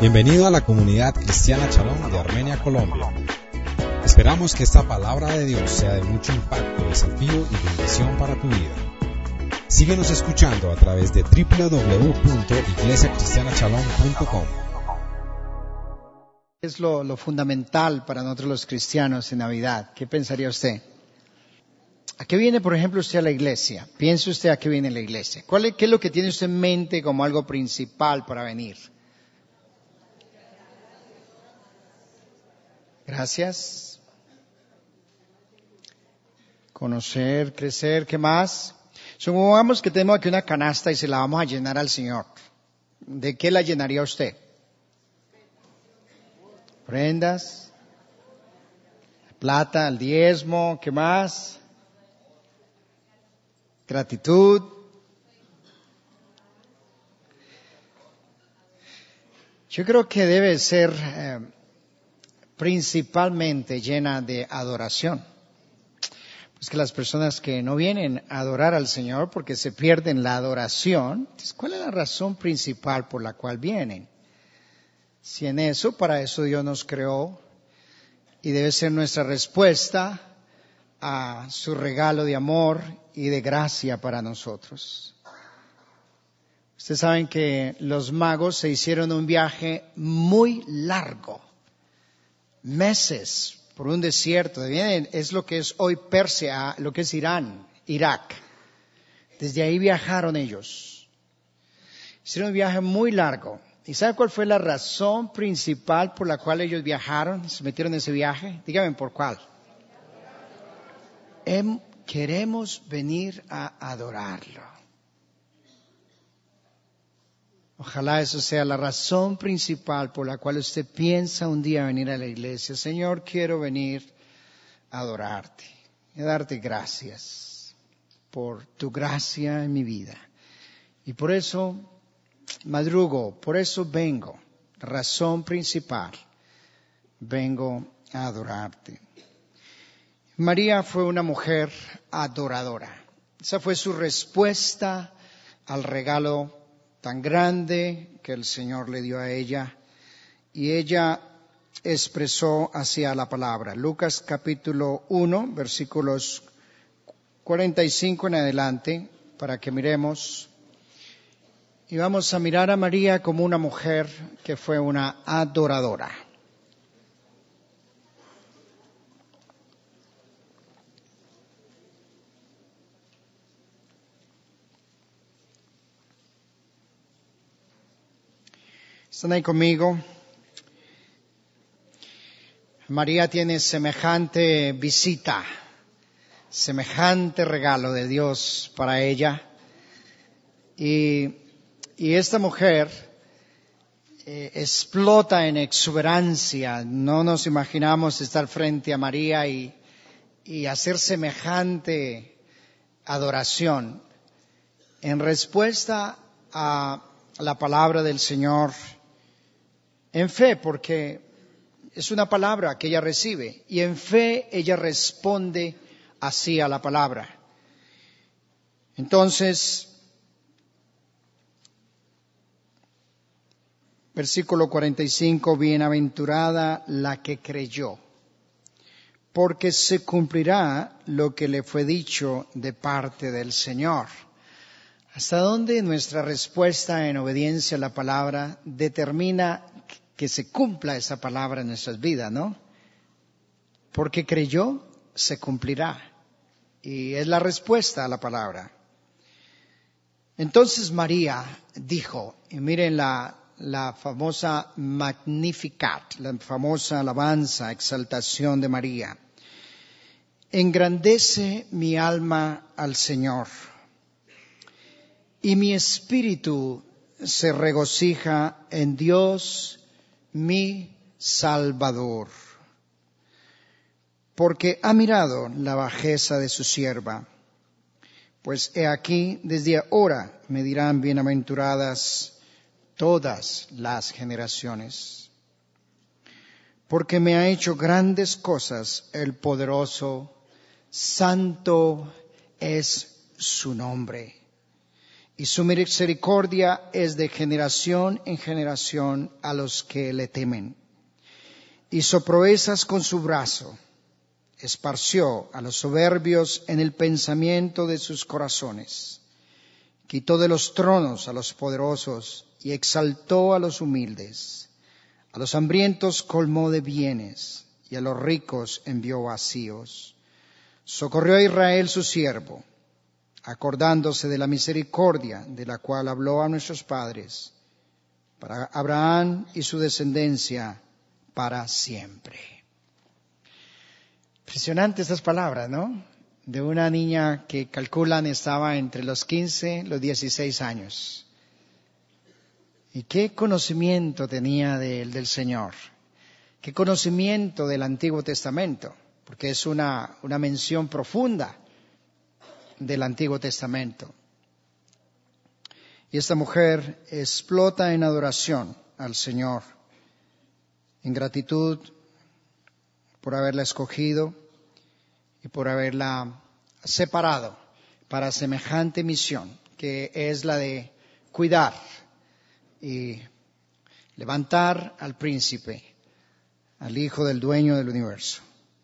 Bienvenido a la comunidad cristiana Shalom de Armenia, Colombia. Esperamos que esta palabra de Dios sea de mucho impacto, desafío y bendición para tu vida. Síguenos escuchando a través de www.iglesiacristianashalom.com. Es lo fundamental para nosotros los cristianos en Navidad. ¿Qué pensaría usted? ¿A qué viene, por ejemplo, usted a la iglesia? Piense usted a qué viene la iglesia. ¿Qué es lo que tiene usted en mente como algo principal para venir? Gracias. Conocer, crecer, ¿qué más? Supongamos que tenemos aquí una canasta y se la vamos a llenar al Señor. ¿De qué la llenaría usted? Prendas, plata, el diezmo, ¿qué más? Gratitud. Yo creo que debe ser principalmente llena de adoración. Pues que las personas que no vienen a adorar al Señor porque se pierden la adoración, entonces, ¿cuál es la razón principal por la cual vienen? Si para eso Dios nos creó y debe ser nuestra respuesta a su regalo de amor y de gracia para nosotros. Ustedes saben que los magos se hicieron un viaje muy largo, meses, por un desierto. Es lo que es hoy Persia, lo que es Irán, Irak. Desde ahí viajaron ellos. Hicieron un viaje muy largo. ¿Y sabe cuál fue la razón principal por la cual ellos viajaron, se metieron en ese viaje? Dígame por cuál. Queremos venir a adorarlo. Ojalá eso sea la razón principal por la cual usted piensa un día venir a la iglesia. Señor, quiero venir a adorarte y a darte gracias por tu gracia en mi vida. Y por eso madrugo, por eso vengo, razón principal, vengo a adorarte. María fue una mujer adoradora. Esa fue su respuesta al regalo tan grande que el Señor le dio a ella. Y ella expresó hacia la palabra. Lucas capítulo 1, versículos 45 en adelante, para que miremos. Y vamos a mirar a María como una mujer que fue una adoradora. ¿Están ahí conmigo? María tiene semejante visita, semejante regalo de Dios para ella. Y esta mujer explota en exuberancia. No nos imaginamos estar frente a María y hacer semejante adoración en respuesta a la palabra del Señor en fe, porque es una palabra que ella recibe y en fe ella responde así a la palabra. Entonces, versículo 45, bienaventurada la que creyó, porque se cumplirá lo que le fue dicho de parte del Señor. ¿Hasta dónde nuestra respuesta en obediencia a la palabra determina que se cumpla esa palabra en nuestras vidas, no? Porque creyó, se cumplirá. Y es la respuesta a la palabra. Entonces María dijo, y miren la famosa Magnificat, la famosa alabanza, exaltación de María. Engrandece mi alma al Señor, y mi espíritu se regocija en Dios, mi Salvador, porque ha mirado la bajeza de su sierva. Pues he aquí, desde ahora me dirán bienaventuradas todas las generaciones, porque me ha hecho grandes cosas el poderoso, santo es su nombre. y su misericordia es de generación en generación a los que le temen. Hizo proezas con su brazo, esparció a los soberbios en el pensamiento de sus corazones. Quitó de los tronos a los poderosos y exaltó a los humildes. A los hambrientos colmó de bienes y a los ricos envió vacíos. Socorrió a Israel su siervo, acordándose de la misericordia de la cual habló a nuestros padres, para Abraham y su descendencia para siempre. Impresionante estas palabras, ¿no? De una niña que calculan estaba entre los 15 y los 16 años. ¿Y qué conocimiento tenía del Señor? ¿Qué conocimiento del Antiguo Testamento? Porque es una mención profunda del Antiguo Testamento. Y esta mujer explota en adoración al Señor, en gratitud por haberla escogido y por haberla separado para semejante misión, que es la de cuidar y levantar al príncipe, al hijo del dueño del universo.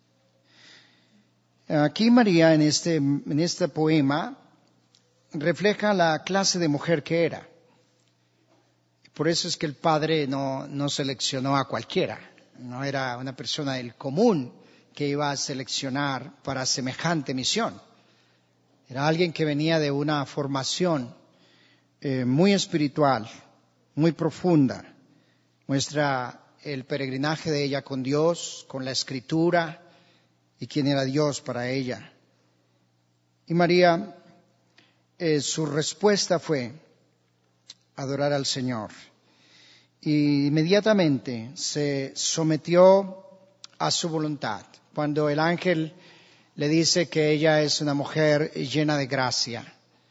Aquí María, en este poema, refleja la clase de mujer que era. Por eso es que el Padre no seleccionó a cualquiera. No era una persona del común que iba a seleccionar para semejante misión. Era alguien que venía de una formación muy espiritual, muy profunda. Muestra el peregrinaje de ella con Dios, con la Escritura, y quién era Dios para ella. Y María, su respuesta fue adorar al Señor. Y inmediatamente se sometió a su voluntad. Cuando el ángel le dice que ella es una mujer llena de gracia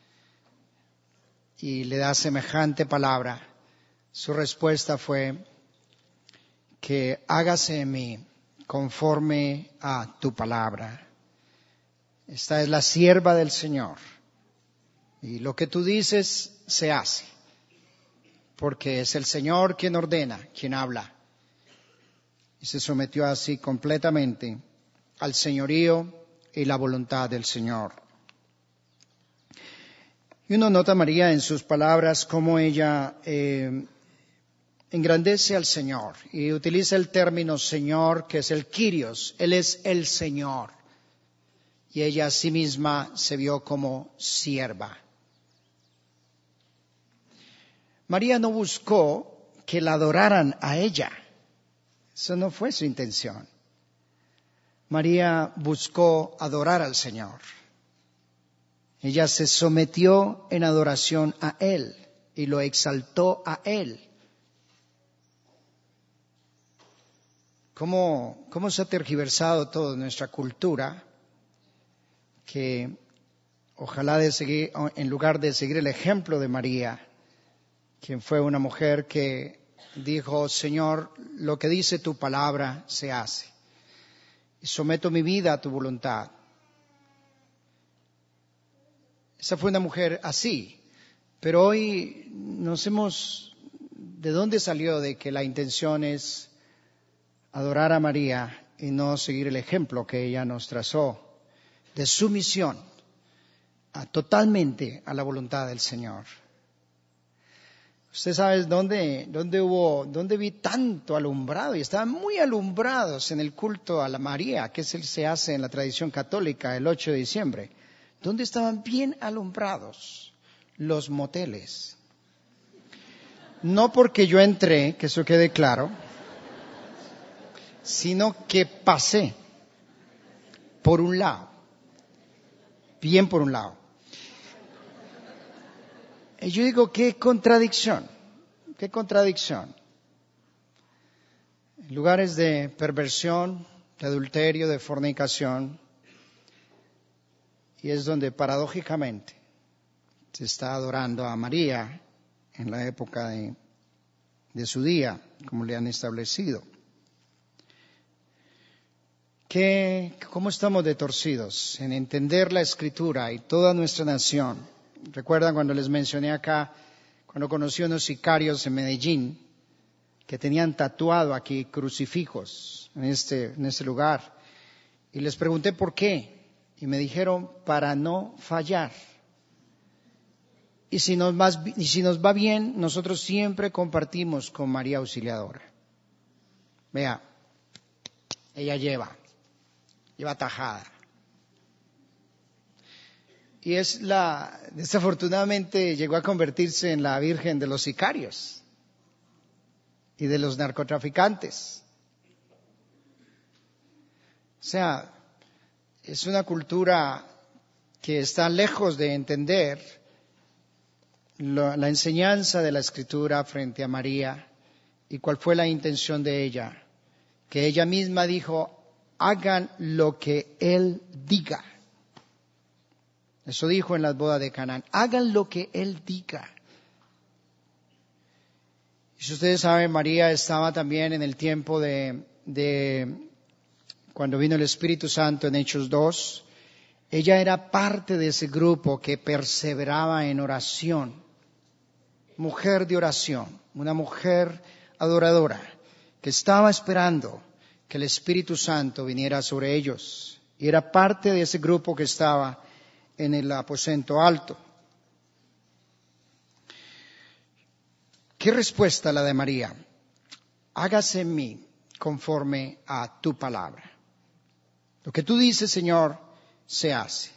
y le da semejante palabra, su respuesta fue que hágase en mí conforme a tu palabra. Esta es la sierva del Señor. Y lo que tú dices se hace. Porque es el Señor quien ordena, quien habla. Y se sometió así completamente al señorío y la voluntad del Señor. Y uno nota a María en sus palabras cómo ella engrandece al Señor y utiliza el término Señor, que es el Kyrios. Él es el Señor. Y ella a sí misma se vio como sierva. María no buscó que la adoraran a ella. Eso no fue su intención. María buscó adorar al Señor. Ella se sometió en adoración a Él y lo exaltó a Él. ¿Cómo se ha tergiversado toda nuestra cultura? Que ojalá en lugar de seguir el ejemplo de María, quien fue una mujer que dijo, Señor, lo que dice tu palabra se hace. Y someto mi vida a tu voluntad. Esa fue una mujer así. Pero hoy ¿de dónde salió de que la intención es adorar a María y no seguir el ejemplo que ella nos trazó de sumisión totalmente a la voluntad del Señor? Usted sabe dónde vi tanto alumbrado, y estaban muy alumbrados en el culto a la María, que se hace en la tradición católica el 8 de diciembre. ¿Dónde estaban bien alumbrados? Los moteles. No porque yo entré, que eso quede claro, sino que pasé por un lado, bien por un lado. Y yo digo, qué contradicción. En lugares de perversión, de adulterio, de fornicación, y es donde paradójicamente se está adorando a María en la época de su día, como le han establecido. ¿Cómo estamos de torcidos en entender la Escritura y toda nuestra nación Recuerdan cuando les mencioné acá, cuando conocí a unos sicarios en Medellín, que tenían tatuado aquí crucifijos en este lugar. Y les pregunté por qué. Y me dijeron, para no fallar. Y si nos va bien, nosotros siempre compartimos con María Auxiliadora. Vea, ella lleva tajada. Y desafortunadamente llegó a convertirse en la Virgen de los sicarios y de los narcotraficantes. O sea, es una cultura que está lejos de entender la enseñanza de la Escritura frente a María y cuál fue la intención de ella. Que ella misma dijo, hagan lo que Él diga. Eso dijo en las bodas de Canaán, hagan lo que Él diga. Y si ustedes saben, María estaba también en el tiempo de cuando vino el Espíritu Santo en Hechos 2, ella era parte de ese grupo que perseveraba en oración. Mujer de oración, una mujer adoradora, que estaba esperando que el Espíritu Santo viniera sobre ellos. Y era parte de ese grupo que estaba en el aposento alto. ¿Qué respuesta la de María? Hágase en mí conforme a tu palabra. Lo que tú dices, Señor, se hace.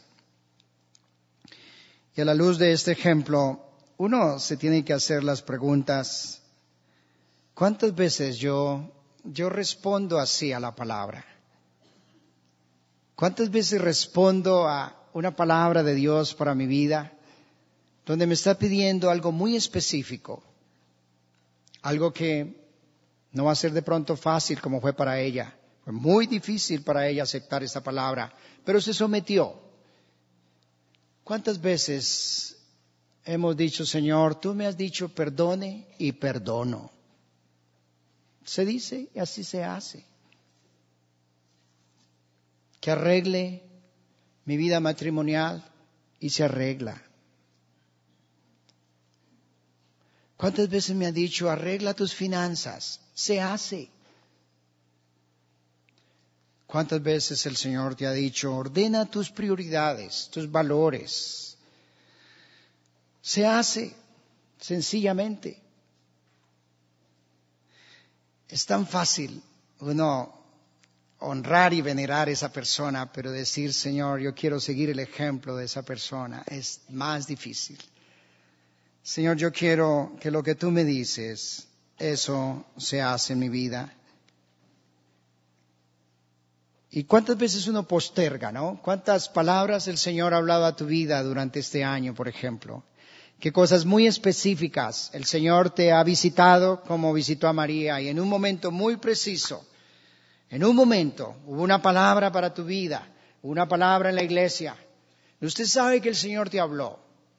Y a la luz de este ejemplo, uno se tiene que hacer las preguntas, ¿cuántas veces yo respondo así a la palabra? ¿Cuántas veces respondo a una palabra de Dios para mi vida, donde me está pidiendo algo muy específico, algo que no va a ser de pronto fácil como fue para ella? Fue muy difícil para ella aceptar esta palabra, pero se sometió. ¿Cuántas veces hemos dicho, Señor, tú me has dicho perdone y perdono? Se dice y así se hace. Que arregle mi vida matrimonial y se arregla. ¿Cuántas veces me ha dicho, arregla tus finanzas? Se hace. ¿Cuántas veces el Señor te ha dicho, ordena tus prioridades, tus valores? Se hace, sencillamente. Es tan fácil uno honrar y venerar a esa persona, pero decir, Señor, yo quiero seguir el ejemplo de esa persona, es más difícil. Señor, yo quiero que lo que tú me dices, eso se hace en mi vida. ¿Y cuántas veces uno posterga, no? ¿Cuántas palabras el Señor ha hablado a tu vida durante este año, por ejemplo? ¿Qué cosas muy específicas el Señor te ha visitado como visitó a María? Y en un momento muy preciso, en un momento, hubo una palabra para tu vida, una palabra en la iglesia. Y usted sabe que el Señor te habló.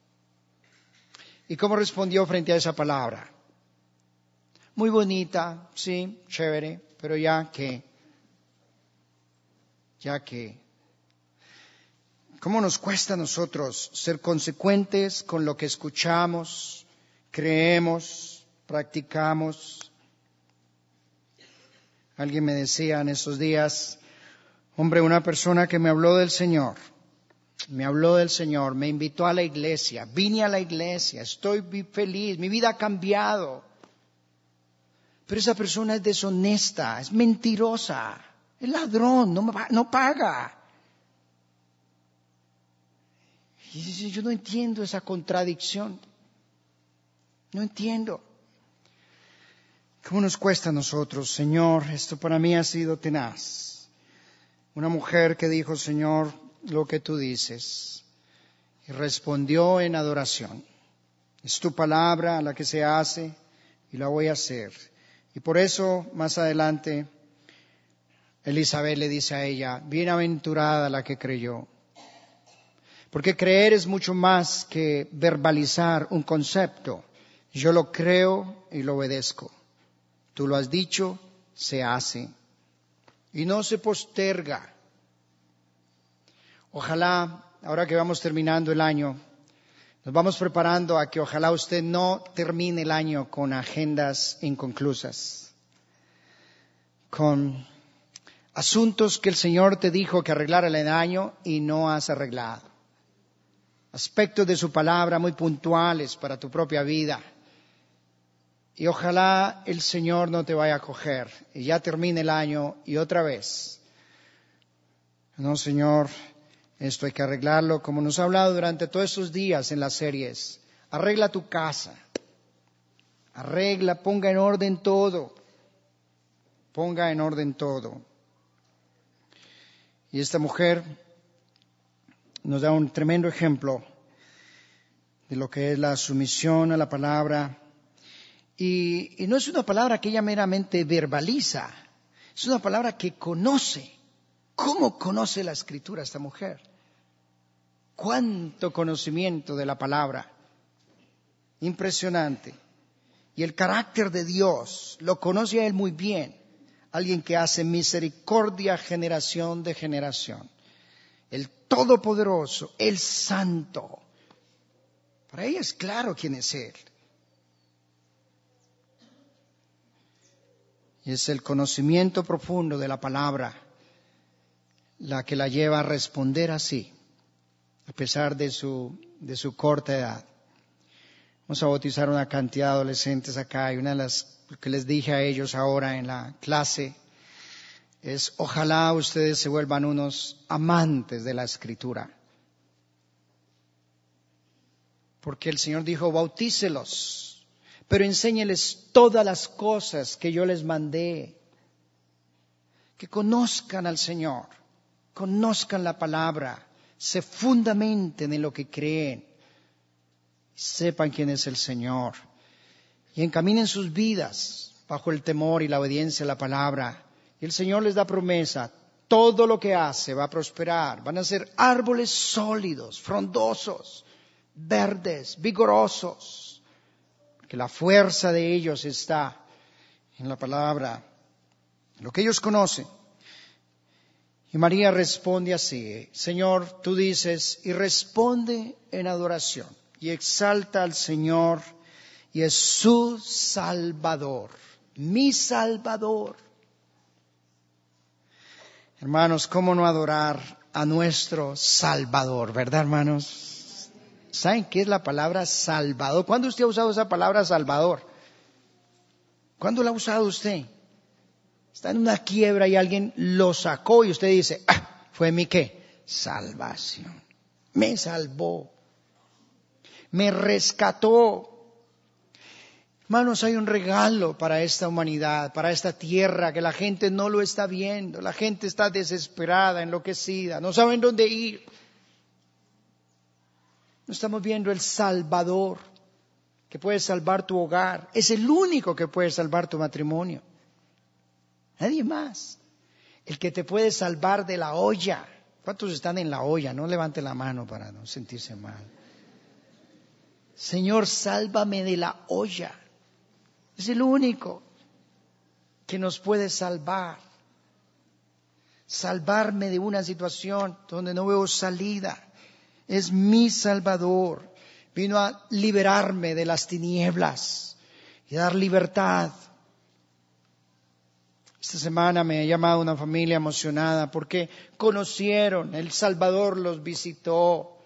¿Y cómo respondió frente a esa palabra? Muy bonita, sí, chévere, pero ya que. ¿Cómo nos cuesta a nosotros ser consecuentes con lo que escuchamos, creemos, practicamos? Alguien me decía en esos días, hombre, una persona que me habló del Señor, me invitó a la iglesia, vine a la iglesia, estoy feliz, mi vida ha cambiado. Pero esa persona es deshonesta, es mentirosa, es ladrón, no paga. Y yo no entiendo esa contradicción, no entiendo. ¿Cómo nos cuesta a nosotros? Señor, esto para mí ha sido tenaz. Una mujer que dijo, Señor, lo que tú dices. Y respondió en adoración. Es tu palabra la que se hace y la voy a hacer. Y por eso, más adelante, Elizabeth le dice a ella, bienaventurada la que creyó. Porque creer es mucho más que verbalizar un concepto. Yo lo creo y lo obedezco. Tú lo has dicho, se hace. Y no se posterga. Ojalá, ahora que vamos terminando el año, Nos vamos preparando a que ojalá usted no termine el año con agendas inconclusas, con asuntos que el Señor te dijo que arreglara el año y no has arreglado. Aspectos de su palabra muy puntuales para tu propia vida. Y ojalá el Señor no te vaya a coger y ya termine el año y otra vez. No, Señor, esto hay que arreglarlo, como nos ha hablado durante todos estos días en las series. Arregla tu casa. Arregla, ponga en orden todo. Ponga en orden todo. Y esta mujer nos da un tremendo ejemplo de lo que es la sumisión a la palabra. Y no es una palabra que ella meramente verbaliza, es una palabra que conoce. ¿Cómo conoce la Escritura esta mujer? ¿Cuánto conocimiento de la palabra? Impresionante. Y el carácter de Dios lo conoce a él muy bien. Alguien que hace misericordia generación de generación. El Todopoderoso, el Santo. Para ella es claro quién es Él. Y es el conocimiento profundo de la palabra la que la lleva a responder así, a pesar de su corta edad. Vamos a bautizar una cantidad de adolescentes acá y una de las que les dije a ellos ahora en la clase es: ojalá ustedes se vuelvan unos amantes de la Escritura. Porque el Señor dijo: bautícelos, pero enséñeles todas las cosas que yo les mandé. Que conozcan al Señor, conozcan la palabra, se fundamenten en lo que creen, sepan quién es el Señor y encaminen sus vidas bajo el temor y la obediencia a la palabra. Y el Señor les da promesa: todo lo que hace va a prosperar, van a ser árboles sólidos, frondosos, verdes, vigorosos, porque la fuerza de ellos está en la palabra, lo que ellos conocen. Y María responde así: Señor, tú dices, y responde en adoración, y exalta al Señor, y es su Salvador, mi Salvador. Hermanos, ¿cómo no adorar a nuestro Salvador? ¿Verdad, hermanos? ¿Saben qué es la palabra Salvador? ¿Cuándo usted ha usado esa palabra Salvador? ¿Cuándo la ha usado usted? Está en una quiebra y alguien lo sacó y usted dice: ¿fue mi qué? Salvación. Me salvó. Me rescató. Hermanos, hay un regalo para esta humanidad, para esta tierra, que la gente no lo está viendo. La gente está desesperada, enloquecida, no saben dónde ir. No estamos viendo el Salvador que puede salvar tu hogar. Es el único que puede salvar tu matrimonio. Nadie más. El que te puede salvar de la olla. ¿Cuántos están en la olla? No levante la mano para no sentirse mal. Señor, sálvame de la olla. Es el único que nos puede salvar. Salvarme de una situación donde no veo salida. Es mi Salvador. Vino a liberarme de las tinieblas y dar libertad. Esta semana me ha llamado una familia emocionada porque conocieron, el Salvador los visitó,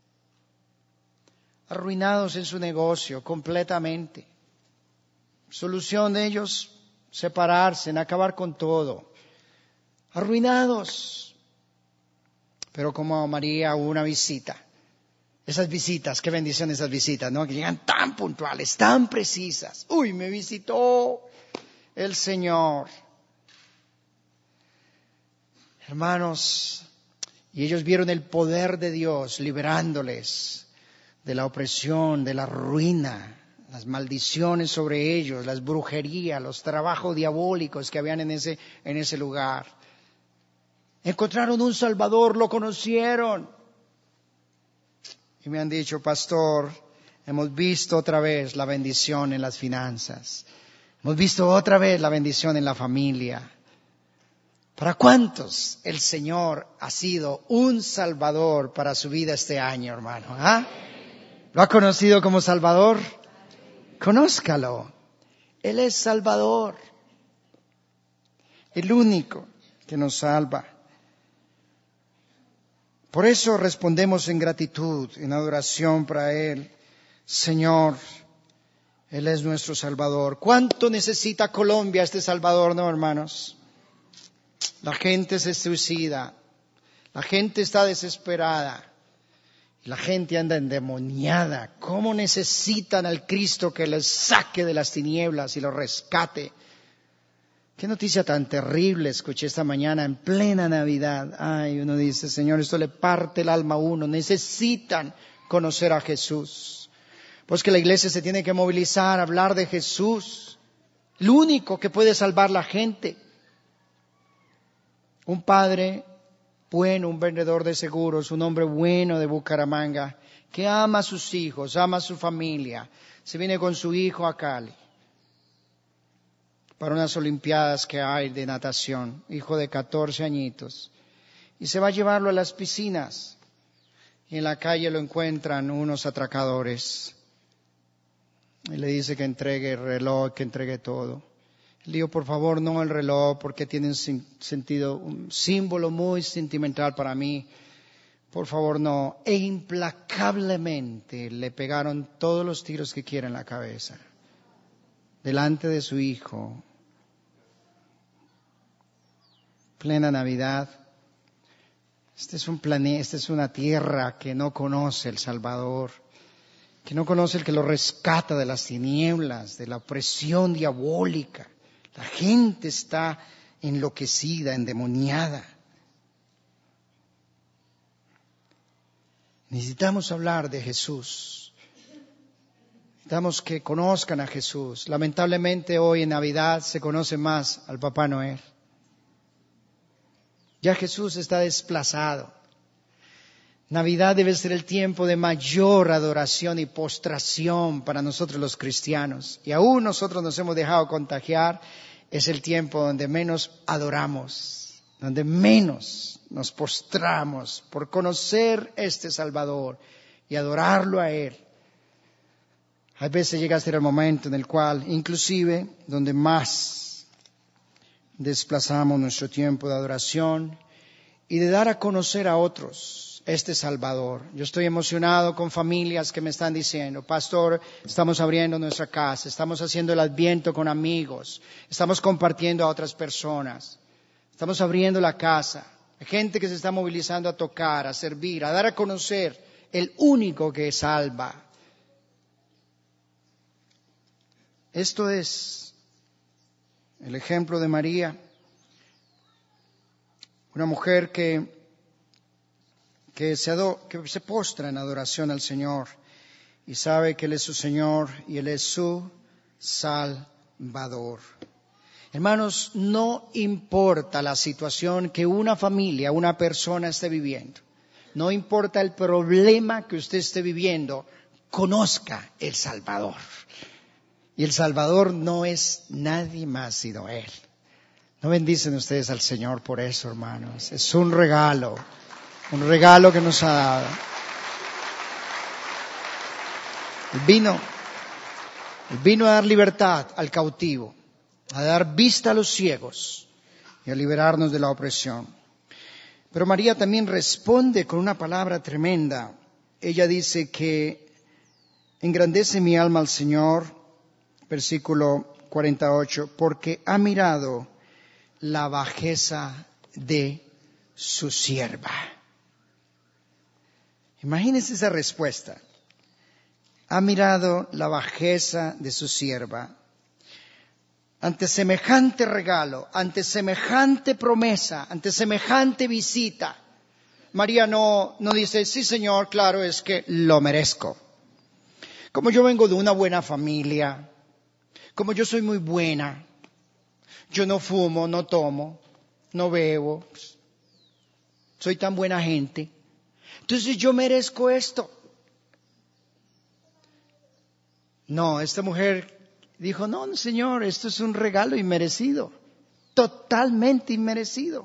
arruinados en su negocio completamente. Solución de ellos: separarse, en acabar con todo. Arruinados. Pero como a María hubo una visita. Esas visitas, qué bendición esas visitas, ¿no? Que llegan tan puntuales, tan precisas. Uy, me visitó el Señor. Hermanos, y ellos vieron el poder de Dios liberándoles de la opresión, de la ruina, las maldiciones sobre ellos, las brujerías, los trabajos diabólicos que habían en ese lugar. Encontraron un Salvador, lo conocieron. Y me han dicho: pastor, hemos visto otra vez la bendición en las finanzas. Hemos visto otra vez la bendición en la familia. ¿Para cuántos el Señor ha sido un Salvador para su vida este año, hermano? ¿Lo ha conocido como Salvador? Conózcalo. Él es Salvador. El único que nos salva. Por eso respondemos en gratitud, en adoración para Él. Señor, Él es nuestro Salvador. ¿Cuánto necesita Colombia este Salvador, no, hermanos? La gente se suicida. La gente está desesperada. La gente anda endemoniada. ¿Cómo necesitan al Cristo que les saque de las tinieblas y los rescate? Qué noticia tan terrible escuché esta mañana en plena Navidad. Ay, uno dice, Señor, esto le parte el alma a uno. Necesitan conocer a Jesús. Pues que la iglesia se tiene que movilizar, hablar de Jesús. El único que puede salvar la gente. Un padre bueno, un vendedor de seguros, un hombre bueno de Bucaramanga, que ama a sus hijos, ama a su familia. Se viene con su hijo a Cali para unas olimpiadas que hay de natación, hijo de 14 añitos. Y se va a llevarlo a las piscinas. Y en la calle lo encuentran unos atracadores. Y le dice que entregue el reloj, que entregue todo. Le digo, por favor, no el reloj, porque tiene un símbolo muy sentimental para mí. Por favor, no. E implacablemente le pegaron todos los tiros que quiera en la cabeza. Delante de su hijo. Plena Navidad. Este es un planeta, esta es una tierra que no conoce el Salvador. Que no conoce el que lo rescata de las tinieblas, de la opresión diabólica. La gente está enloquecida, endemoniada. Necesitamos hablar de Jesús. Necesitamos que conozcan a Jesús. Lamentablemente hoy en Navidad se conoce más al Papá Noel. Ya Jesús está desplazado. Navidad debe ser el tiempo de mayor adoración y postración para nosotros los cristianos. Y aún nosotros nos hemos dejado contagiar. Es el tiempo donde menos adoramos, donde menos nos postramos por conocer este Salvador y adorarlo a Él. A veces llega a ser el momento en el cual, inclusive, donde más desplazamos nuestro tiempo de adoración y de dar a conocer a otros este Salvador. Yo estoy emocionado con familias que me están diciendo, pastor, estamos abriendo nuestra casa, estamos haciendo el Adviento con amigos, estamos compartiendo a otras personas, estamos abriendo la casa. Hay gente que se está movilizando a tocar, a servir, a dar a conocer el único que salva. Esto es el ejemplo de María, una mujer que se postra en adoración al Señor y sabe que Él es su Señor y Él es su Salvador. Hermanos, no importa la situación que una familia, una persona esté viviendo, no importa el problema que usted esté viviendo, conozca el Salvador. Y el Salvador no es nadie más sino Él. ¿No bendicen ustedes al Señor por eso, hermanos? Es un regalo que nos ha dado. Él vino a dar libertad al cautivo, a dar vista a los ciegos y a liberarnos de la opresión. Pero María también responde con una palabra tremenda. Ella dice que engrandece mi alma al Señor, versículo 48, porque ha mirado la bajeza de su sierva. Imagínense esa respuesta. Ha mirado la bajeza de su sierva. Ante semejante regalo, ante semejante promesa, ante semejante visita, María no dice, sí Señor, claro, es que lo merezco. Como yo vengo de una buena familia, como yo soy muy buena, yo no fumo, no tomo, no bebo, soy tan buena gente, entonces yo merezco esto. No, esta mujer dijo, no, Señor, esto es un regalo inmerecido, totalmente inmerecido.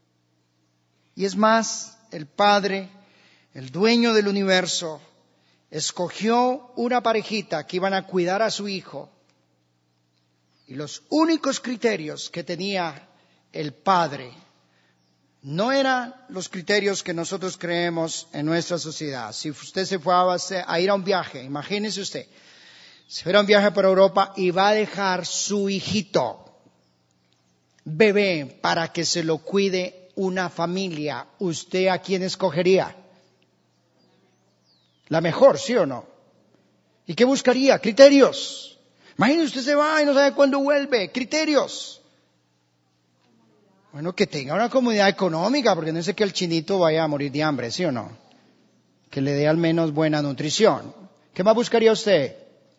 Y es más, el Padre, el dueño del universo, escogió una parejita que iban a cuidar a su hijo. Y los únicos criterios que tenía el padre no eran los criterios que nosotros creemos en nuestra sociedad. Si usted se fue a ir a un viaje, imagínese usted, se fuera a un viaje por Europa y va a dejar su hijito, bebé, para que se lo cuide una familia, ¿usted a quién escogería? La mejor, ¿sí o no? ¿Y qué buscaría? Criterios. Imagínese usted se va y no sabe cuándo vuelve. Criterios. Bueno, que tenga una comodidad económica, porque no sé que el chinito vaya a morir de hambre, ¿sí o no? Que le dé al menos buena nutrición. ¿Qué más buscaría usted?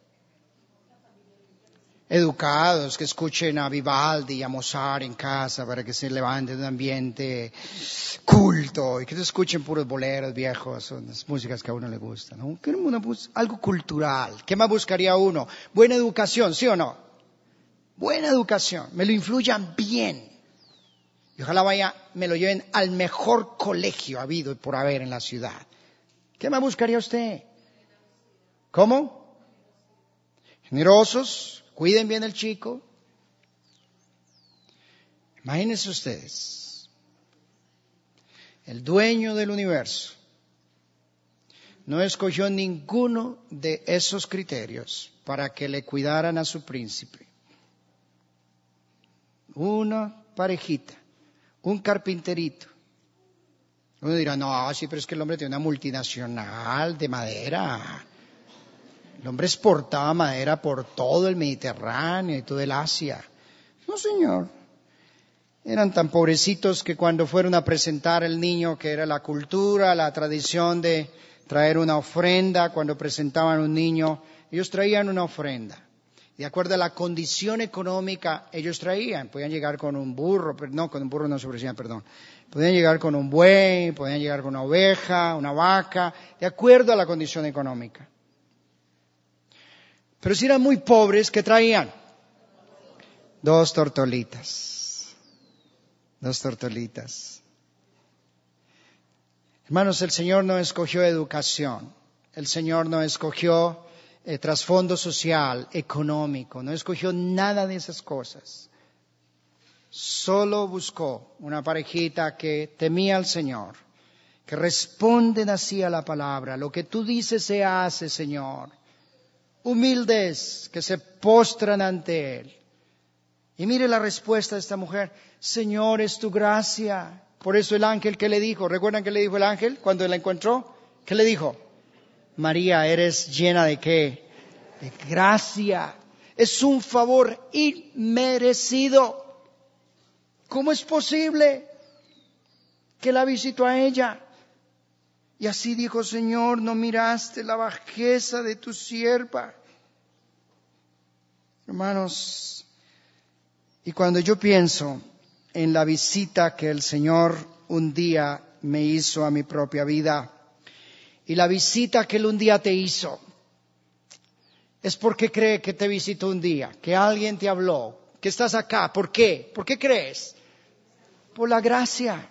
Educados, que escuchen a Vivaldi y a Mozart en casa para que se levanten de un ambiente culto y que se escuchen puros boleros viejos, son las músicas que a uno le gustan, ¿no? Algo cultural. ¿Qué más buscaría uno? Buena educación, ¿sí o no? Buena educación, me lo influyan bien. Y ojalá me lo lleven al mejor colegio habido y por haber en la ciudad. ¿Qué más buscaría usted? ¿Cómo? Generosos, cuiden bien el chico. Imagínense ustedes, el dueño del universo no escogió ninguno de esos criterios para que le cuidaran a su príncipe. Una parejita. Un carpinterito. Uno dirá, no, sí, pero es que el hombre tiene una multinacional de madera. El hombre exportaba madera por todo el Mediterráneo y todo el Asia. No, señor. Eran tan pobrecitos que cuando fueron a presentar el niño, que era la cultura, la tradición de traer una ofrenda, cuando presentaban un niño, ellos traían una ofrenda. De acuerdo a la condición económica, ellos traían. Podían llegar con un burro, pero no, con un burro no se ofrecían, perdón. Podían llegar con un buey, podían llegar con una oveja, una vaca, de acuerdo a la condición económica. Pero si eran muy pobres, ¿qué traían? 2 tortolitas. 2 tortolitas. Hermanos, el Señor no escogió educación. El Señor no escogió trasfondo social, económico, no escogió nada de esas cosas. Solo buscó una parejita que temía al Señor, que responden así a la palabra. Lo que tú dices se hace, Señor. Humildes, que se postran ante Él. Y mire la respuesta de esta mujer. Señor, es tu gracia. Por eso el ángel, ¿qué le dijo? ¿Recuerdan qué le dijo el ángel cuando la encontró? ¿Qué le dijo? María, eres llena de ¿qué? De gracia. Es un favor inmerecido. ¿Cómo es posible que la visitó a ella? Y así dijo, Señor, no miraste la bajeza de tu sierva. Hermanos, y cuando yo pienso en la visita que el Señor un día me hizo a mi propia vida, y la visita que Él un día te hizo, es porque cree que te visitó un día, que alguien te habló, que estás acá. ¿Por qué? ¿Por qué crees? Por la gracia.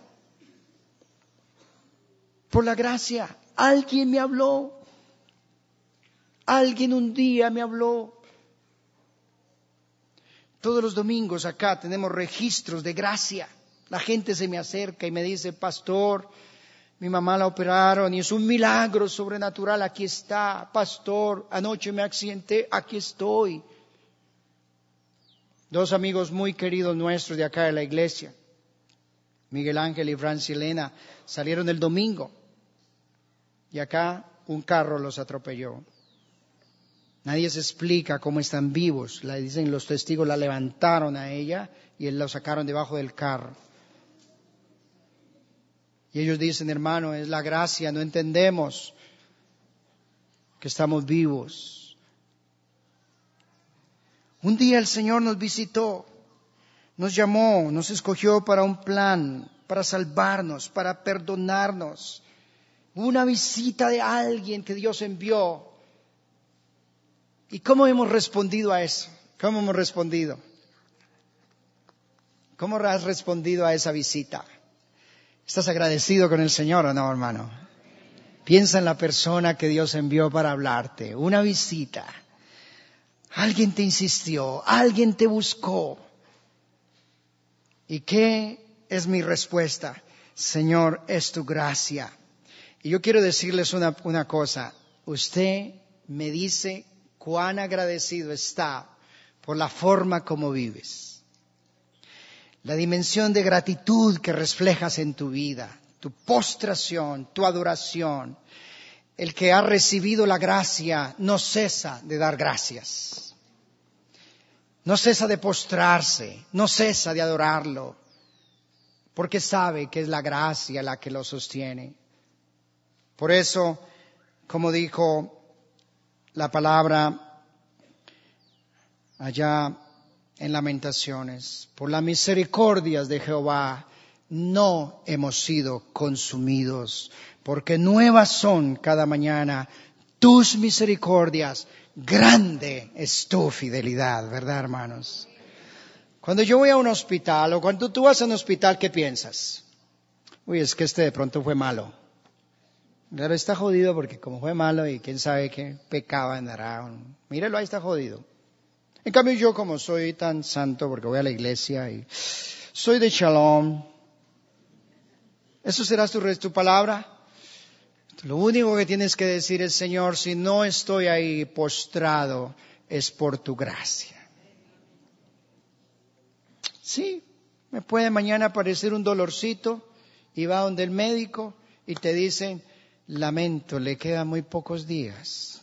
Por la gracia. Alguien me habló. Alguien un día me habló. Todos los domingos acá tenemos registros de gracia. La gente se me acerca y me dice, pastor, mi mamá la operaron y es un milagro sobrenatural. Aquí está, pastor, anoche me accidenté, aquí estoy. 2 amigos muy queridos nuestros de acá de la iglesia, Miguel Ángel y Francilena, salieron el domingo y acá un carro los atropelló. Nadie se explica cómo están vivos. Le dicen los testigos, la levantaron a ella y la sacaron debajo del carro. Y ellos dicen, hermano, es la gracia, no entendemos que estamos vivos. Un día el Señor nos visitó, nos llamó, nos escogió para un plan, para salvarnos, para perdonarnos. Una visita de alguien que Dios envió. ¿Y cómo hemos respondido a eso? ¿Cómo hemos respondido? ¿Cómo has respondido a esa visita? ¿Estás agradecido con el Señor o no, hermano? Piensa en la persona que Dios envió para hablarte, una visita. Alguien te insistió, alguien te buscó. ¿Y qué es mi respuesta? Señor, es tu gracia. Y yo quiero decirles una cosa. Usted me dice cuán agradecido está por la forma como vives. La dimensión de gratitud que reflejas en tu vida, tu postración, tu adoración. El que ha recibido la gracia no cesa de dar gracias. No cesa de postrarse, no cesa de adorarlo, porque sabe que es la gracia la que lo sostiene. Por eso, como dijo la palabra allá en Lamentaciones, por las misericordias de Jehová no hemos sido consumidos, porque nuevas son cada mañana tus misericordias. Grande es tu fidelidad, ¿verdad, hermanos? Cuando yo voy a un hospital o cuando tú vas a un hospital, ¿qué piensas? Uy, es que de pronto fue malo. Claro, está jodido porque como fue malo y quién sabe qué pecado andará. Míralo, ahí está jodido. En cambio yo, como soy tan santo porque voy a la iglesia y soy de Shalom, ¿eso será tu palabra? Lo único que tienes que decir es, Señor, si no estoy ahí postrado, es por tu gracia. Sí, me puede mañana aparecer un dolorcito y va donde el médico y te dicen, lamento, le quedan muy pocos días.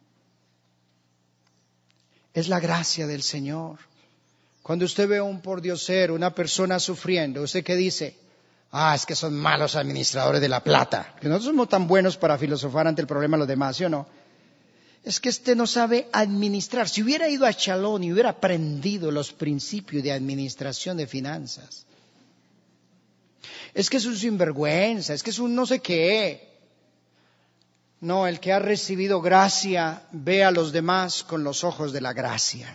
Es la gracia del Señor. Cuando usted ve a un pordiosero, una persona sufriendo, ¿usted qué dice? Es que son malos administradores de la plata. Que nosotros somos tan buenos para filosofar ante el problema de los demás, ¿sí o no? Es que no sabe administrar. Si hubiera ido a Chalón y hubiera aprendido los principios de administración de finanzas. Es que es un sinvergüenza, es que es un no sé qué. No, el que ha recibido gracia ve a los demás con los ojos de la gracia.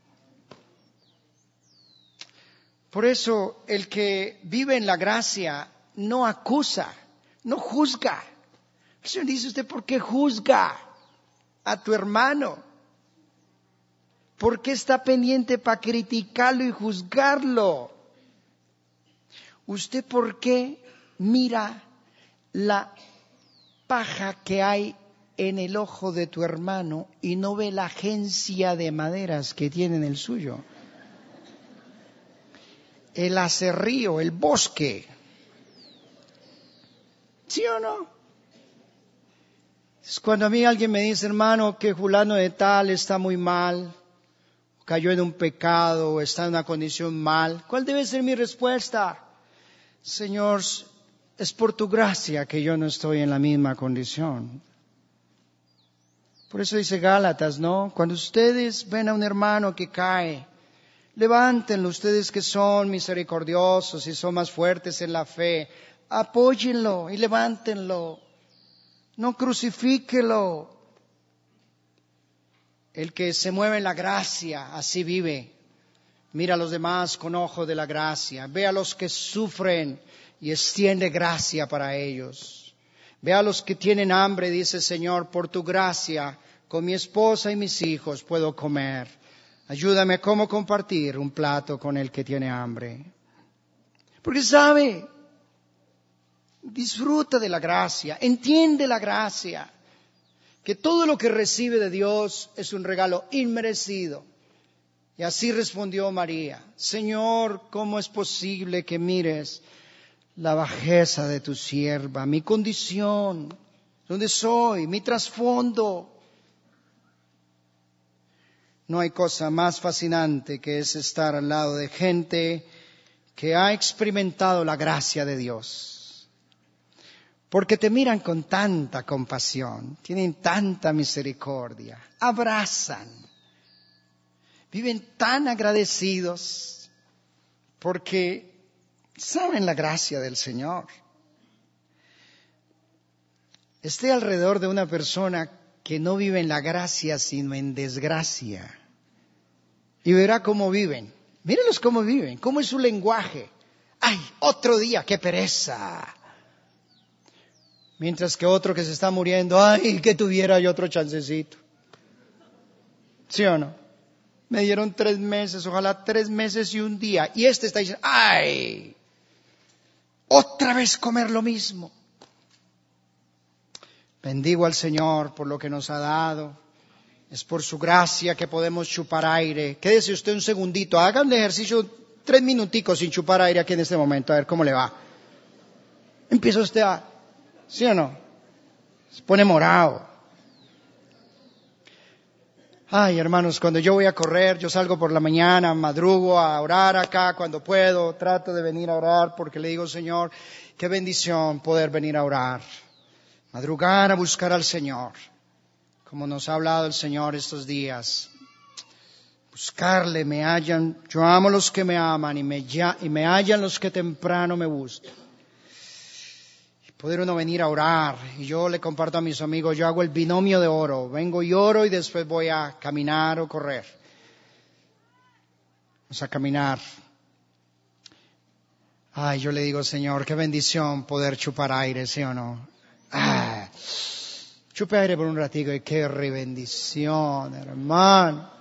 Por eso, el que vive en la gracia no acusa, no juzga. El Señor dice, ¿usted por qué juzga a tu hermano? ¿Por qué está pendiente para criticarlo y juzgarlo? ¿Usted por qué mira la paja que hay en el ojo de tu hermano y no ve la agencia de maderas que tiene en el suyo? El acerrío, el bosque. ¿Sí o no? Es cuando a mí alguien me dice, hermano, que fulano de tal está muy mal, cayó en un pecado, está en una condición mal, ¿cuál debe ser mi respuesta? Señor, es por tu gracia que yo no estoy en la misma condición. Por eso dice Gálatas, ¿no? Cuando ustedes ven a un hermano que cae, levántenlo, ustedes que son misericordiosos y son más fuertes en la fe, apóyenlo y levántenlo, no crucifíquelo. El que se mueve en la gracia, así vive. Mira a los demás con ojo de la gracia, ve a los que sufren y extiende gracia para ellos. Ve a los que tienen hambre, dice Señor, por tu gracia, con mi esposa y mis hijos puedo comer. Ayúdame a cómo compartir un plato con el que tiene hambre. Porque sabe, disfruta de la gracia, entiende la gracia, que todo lo que recibe de Dios es un regalo inmerecido. Y así respondió María, Señor, ¿cómo es posible que mires la bajeza de tu sierva, mi condición, donde soy, mi trasfondo? No hay cosa más fascinante que es estar al lado de gente que ha experimentado la gracia de Dios. Porque te miran con tanta compasión, tienen tanta misericordia, abrazan, viven tan agradecidos porque saben la gracia del Señor. Esté alrededor de una persona que no vive en la gracia sino en desgracia. Y verá cómo viven. Mírenlos cómo viven, cómo es su lenguaje. ¡Ay, otro día, qué pereza! Mientras que otro que se está muriendo, ay, que tuviera yo otro chancecito. ¿Sí o no? Me dieron 3 meses, ojalá 3 meses y un día. Y este está diciendo, ay, otra vez comer lo mismo. Bendigo al Señor por lo que nos ha dado. Es por su gracia que podemos chupar aire. Quédese usted un segundito, haga un ejercicio 3 minuticos sin chupar aire aquí en este momento, a ver cómo le va. Empieza usted a... ¿Sí o no? Se pone morado. Ay, hermanos, cuando yo voy a correr, yo salgo por la mañana, madrugo a orar acá cuando puedo, trato de venir a orar porque le digo, Señor, qué bendición poder venir a orar, madrugar a buscar al Señor, como nos ha hablado el Señor estos días. Buscarle, me hallan, yo amo los que me aman y me hallan los que temprano me buscan. Poder uno venir a orar, y yo le comparto a mis amigos, yo hago el binomio de oro, vengo y oro y después voy a caminar o correr. Vamos a caminar. Ay, yo le digo, Señor, qué bendición poder chupar aire, ¿sí o no? Chupe aire por un ratico y qué bendición, hermano.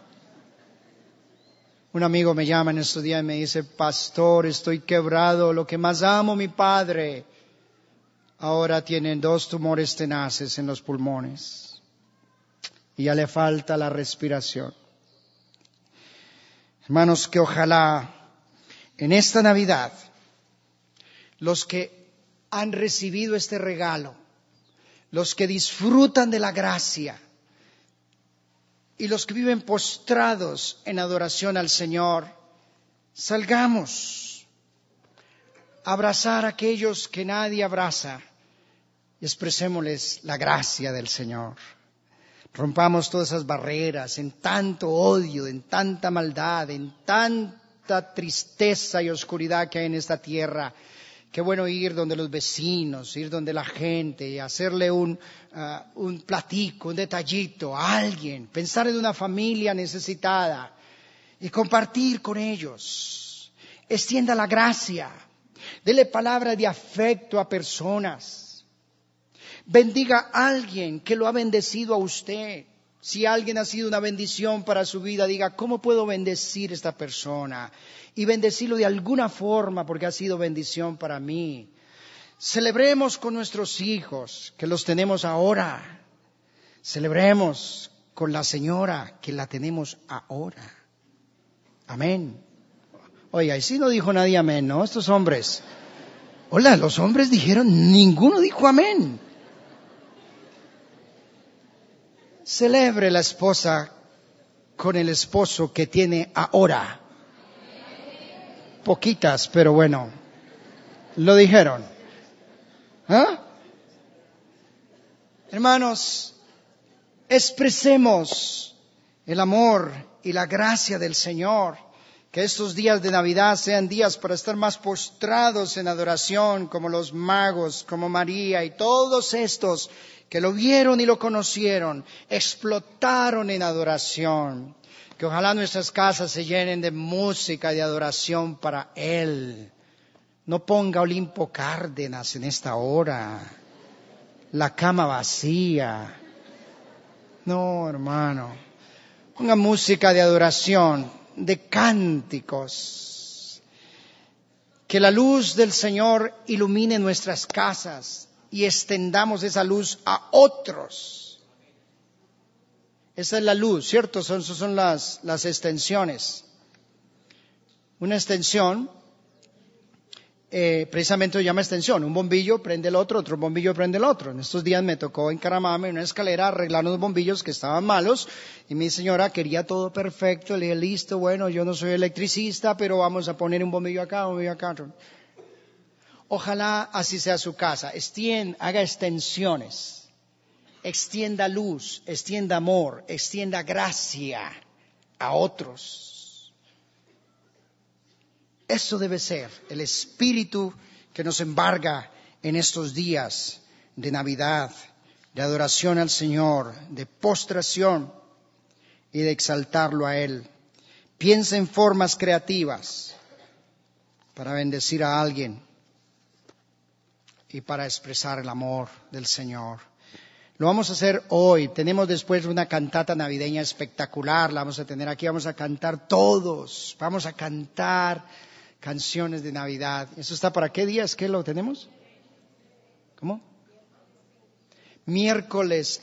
Un amigo me llama en estos días y me dice, pastor, estoy quebrado, lo que más amo, mi padre. Ahora tienen 2 tumores tenaces en los pulmones y ya le falta la respiración. Hermanos, que ojalá en esta Navidad los que han recibido este regalo, los que disfrutan de la gracia y los que viven postrados en adoración al Señor, salgamos a abrazar a aquellos que nadie abraza. Y expresémosles la gracia del Señor. Rompamos todas esas barreras en tanto odio, en tanta maldad, en tanta tristeza y oscuridad que hay en esta tierra. Qué bueno ir donde los vecinos, ir donde la gente y hacerle un platico, un detallito a alguien. Pensar en una familia necesitada y compartir con ellos. Extienda la gracia. Dele palabra de afecto a personas. Bendiga a alguien que lo ha bendecido a usted. Si alguien ha sido una bendición para su vida, diga, ¿cómo puedo bendecir a esta persona? Y bendecirlo de alguna forma porque ha sido bendición para mí. Celebremos con nuestros hijos, que los tenemos ahora. Celebremos con la señora, que la tenemos ahora. Amén. Oiga, y si no dijo nadie amén, ¿no? Estos hombres. Hola, los hombres dijeron, ninguno dijo amén. Celebre la esposa con el esposo que tiene ahora. Poquitas, pero bueno, lo dijeron. ¿Ah? Hermanos, expresemos el amor y la gracia del Señor. Que estos días de Navidad sean días para estar más postrados en adoración, como los magos, como María y todos estos que lo vieron y lo conocieron, explotaron en adoración. Que ojalá nuestras casas se llenen de música de adoración para Él. No ponga Olimpo Cárdenas en esta hora, la cama vacía. No, hermano, ponga música de adoración, de cánticos. Que la luz del Señor ilumine nuestras casas y extendamos esa luz a otros. Esa es la luz, ¿cierto? Esas son las extensiones. Una extensión, precisamente se llama extensión. Un bombillo prende el otro bombillo prende el otro. En estos días me tocó encaramarme en una escalera, arreglar unos bombillos que estaban malos. Y mi señora quería todo perfecto. Le dije, listo, bueno, yo no soy electricista, pero vamos a poner un bombillo acá, un bombillo acá. Ojalá así sea su casa. Haga extensiones. Extienda luz, extienda amor, extienda gracia a otros. Eso debe ser el espíritu que nos embarga en estos días de Navidad, de adoración al Señor, de postración y de exaltarlo a Él. Piensa en formas creativas para bendecir a alguien. y para expresar el amor del Señor. Lo vamos a hacer hoy. Tenemos después una cantata navideña espectacular. La vamos a tener aquí. Vamos a cantar todos. Vamos a cantar canciones de Navidad. ¿Eso está para qué días? ¿Qué lo tenemos? ¿Cómo? Miércoles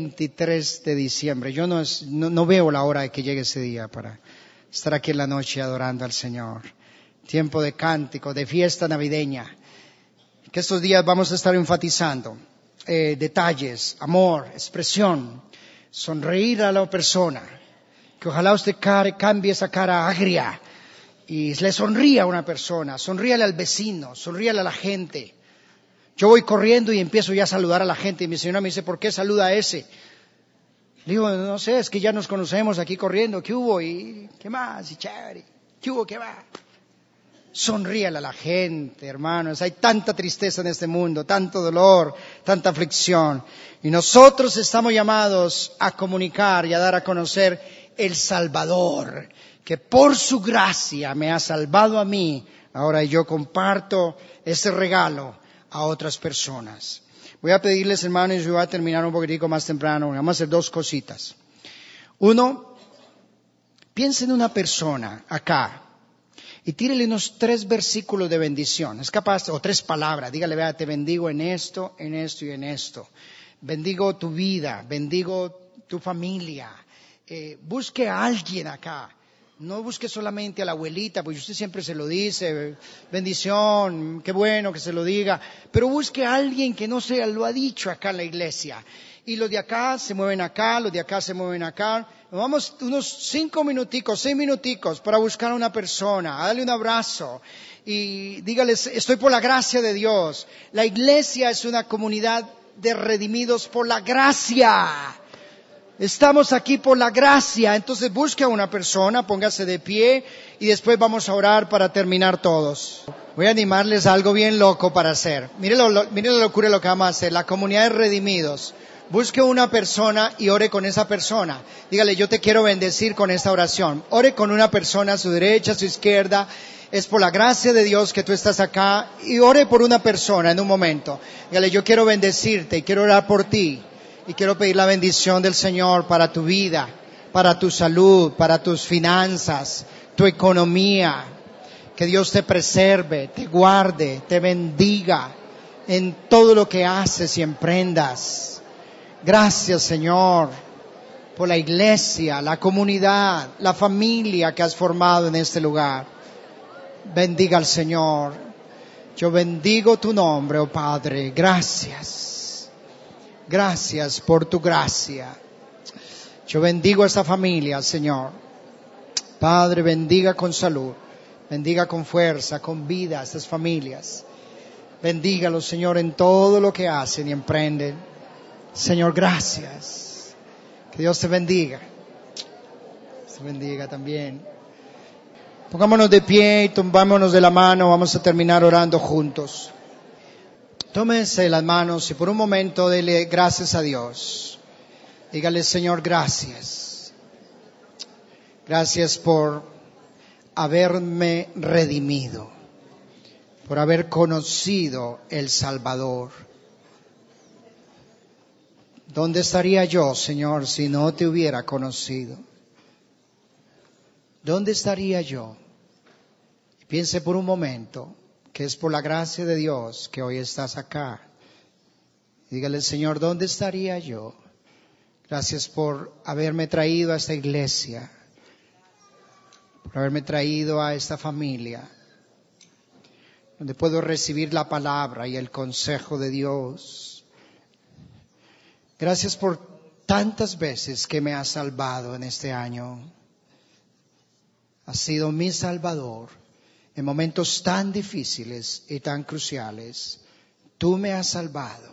23 de diciembre. Yo no veo la hora de que llegue ese día para estar aquí en la noche adorando al Señor. Tiempo de cántico, de fiesta navideña. Que estos días vamos a estar enfatizando detalles, amor, expresión, sonreír a la persona. Que ojalá usted cambie esa cara agria y le sonría a una persona, sonríale al vecino, sonríale a la gente. Yo voy corriendo y empiezo ya a saludar a la gente y mi señora me dice, ¿por qué saluda a ese? Le digo, no sé, es que ya nos conocemos aquí corriendo, ¿qué hubo? ¿Y qué más? Y chévere, ¿qué hubo? ¿Qué va? Sonríale a la gente, hermanos. Hay tanta tristeza en este mundo, tanto dolor, tanta aflicción. Y nosotros estamos llamados a comunicar y a dar a conocer el Salvador, que por su gracia me ha salvado a mí. Ahora yo comparto ese regalo a otras personas. Voy a pedirles, hermanos, y voy a terminar un poquitico más temprano. Vamos a hacer dos cositas. Uno, piensa en una persona acá. Y tírele unos 3 versículos de bendición. Es capaz, o 3 palabras. Dígale, vea, te bendigo en esto y en esto. Bendigo tu vida, bendigo tu familia. Busque a alguien acá. No busque solamente a la abuelita, porque usted siempre se lo dice. Bendición, qué bueno que se lo diga. Pero busque a alguien que no se lo ha dicho acá en la iglesia. Y los de acá se mueven acá, los de acá se mueven acá. Nos vamos unos 5 minuticos, 6 minuticos para buscar a una persona, a darle un abrazo y dígales, estoy por la gracia de Dios. La iglesia es una comunidad de redimidos por la gracia. Estamos aquí por la gracia. Entonces busque a una persona, póngase de pie y después vamos a orar para terminar todos. Voy a animarles a algo bien loco para hacer. Mire la locura de lo que vamos a hacer. La comunidad de redimidos. Busque una persona y ore con esa persona. Dígale, yo te quiero bendecir con esta oración. Ore con una persona a su derecha, a su izquierda. Es por la gracia de Dios que tú estás acá. Y ore por una persona en un momento. Dígale, yo quiero bendecirte y quiero orar por ti. Y quiero pedir la bendición del Señor para tu vida, para tu salud, para tus finanzas, tu economía. Que Dios te preserve, te guarde, te bendiga en todo lo que haces y emprendas. Gracias, Señor, por la iglesia, la comunidad, la familia que has formado en este lugar. Bendiga al Señor. Yo bendigo tu nombre, oh Padre. Gracias. Gracias por tu gracia. Yo bendigo a esta familia, Señor. Padre, bendiga con salud. Bendiga con fuerza, con vida a estas familias. Bendígalos, Señor, en todo lo que hacen y emprenden. Señor, gracias. Que Dios te bendiga. Te bendiga también. Pongámonos de pie y tomámonos de la mano. Vamos a terminar orando juntos. Tómense las manos y por un momento dele gracias a Dios. Dígale, Señor, gracias. Gracias por haberme redimido. Por haber conocido el Salvador. ¿Dónde estaría yo, Señor, si no te hubiera conocido? ¿Dónde estaría yo? Piense por un momento que es por la gracia de Dios que hoy estás acá. Dígale, Señor, ¿dónde estaría yo? Gracias por haberme traído a esta iglesia, por haberme traído a esta familia, donde puedo recibir la palabra y el consejo de Dios. Gracias por tantas veces que me has salvado en este año. Has sido mi Salvador en momentos tan difíciles y tan cruciales. Tú me has salvado.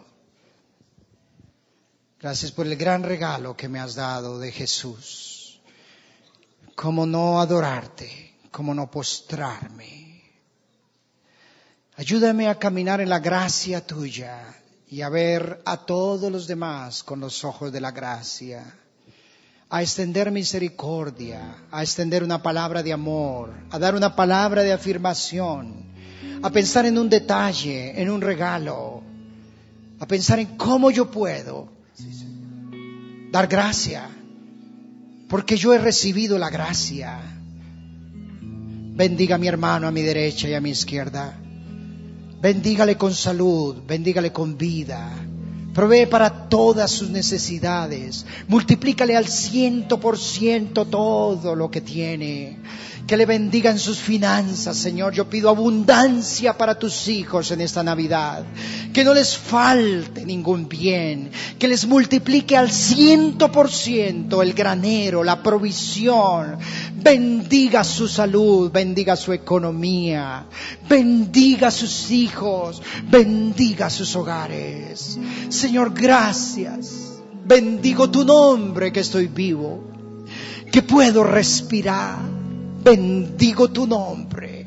Gracias por el gran regalo que me has dado de Jesús. ¿Cómo no adorarte? ¿Cómo no postrarme? Ayúdame a caminar en la gracia tuya y a ver a todos los demás con los ojos de la gracia, a extender misericordia, a extender una palabra de amor, a dar una palabra de afirmación, a pensar en un detalle, en un regalo, a pensar en cómo yo puedo dar gracia, porque yo he recibido la gracia. Bendiga a mi hermano a mi derecha y a mi izquierda. Bendígale con salud, bendígale con vida. Provee para todas sus necesidades. Multiplícale al 100% todo lo que tiene. Que le bendiga en sus finanzas, Señor. Yo pido abundancia para tus hijos en esta Navidad. Que no les falte ningún bien. Que les multiplique al 100% el granero, la provisión. Bendiga su salud, bendiga su economía. Bendiga a sus hijos, bendiga sus hogares. Señor, gracias. Bendigo tu nombre que estoy vivo, que puedo respirar. Bendigo tu nombre.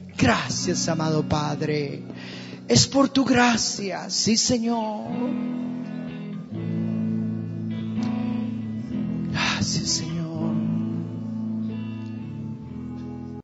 Gracias, amado Padre. Es por tu gracia, sí, Señor.